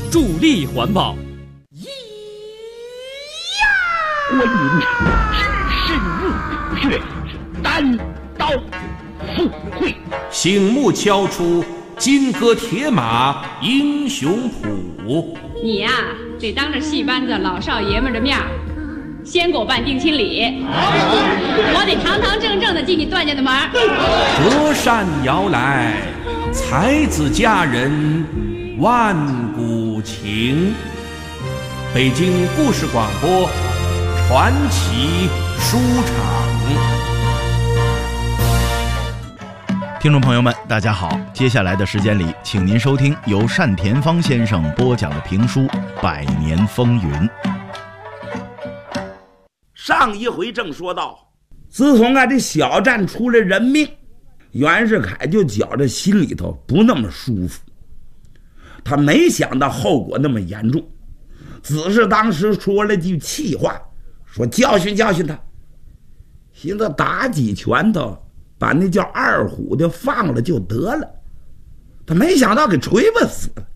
助力环保。 观音只深入虎穴，单刀赴会。 醒目敲出金戈铁马英雄谱。 你呀，得当着戏班子老少爷们的面先给我办定亲礼，我得堂堂正正的进你段家的门。 隔山遥来，才子佳人万古情。北京故事广播传奇书场。 听众朋友们大家好，接下来的时间里，请您收听由单田芳先生播讲的评书《百年风云》。 上一回正说到，自从这小战出了人命，袁世凯就觉着心里头不那么舒服。他没想到后果那么严重，只是当时说了句气话，说教训教训他，寻思打几拳头把那叫二虎的放了就得了。他没想到给锤巴死了。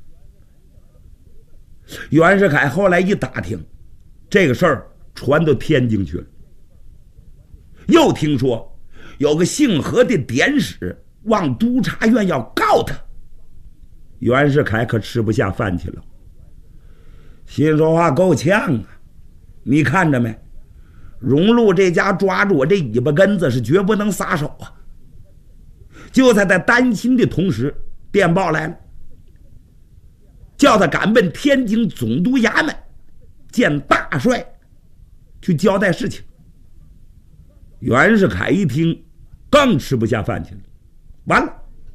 袁世凯后来一打听，这个事儿传到天津去了，又听说有个姓何的典史往督察院要告他。袁世凯可吃不下饭去了，心说话够呛啊！你看着没，荣禄这家抓住我这尾巴根子是绝不能撒手啊！就在他担心的同时，电报来了，叫他赶奔天津总督衙门见大帅去交代事情。袁世凯一听更吃不下饭去了，完了，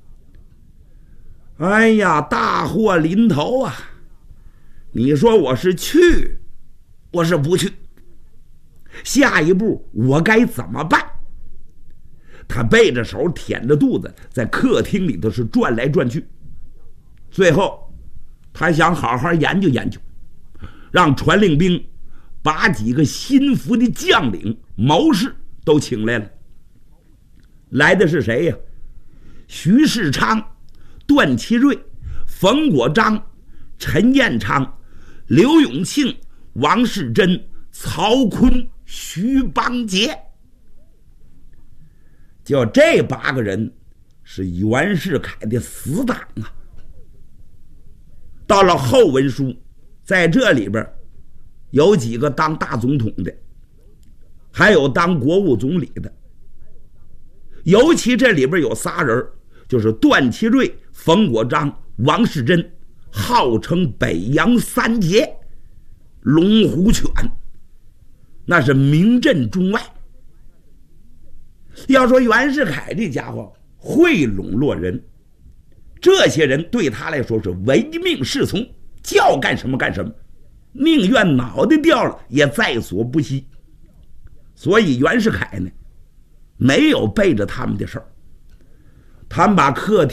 哎呀，大祸临头啊！你说我是去，我是不去，下一步我该怎么办？他背着手舔着肚子在客厅里头是转来转去，最后他想好好研究研究，让传令兵把几个心腹的将领谋士都请来了。来的是谁呀？徐世昌、段祺瑞、冯国璋、陈彦昌、刘永庆、王世贞、曹锟、徐邦杰。就这8个人是袁世凯的死党啊。到了后文书，在这里边有几个当大总统的，还有当国务总理的。尤其这里边有仨人，就是段祺瑞、冯国璋、王世贞，号称北洋三杰，龙虎犬，那是名震中外。要说袁世凯这家伙会笼络人，这些人对他来说是唯命是从，叫干什么干什么，宁愿脑袋掉了也在所不惜。所以袁世凯呢，没有背着他们的事儿，他们把客厅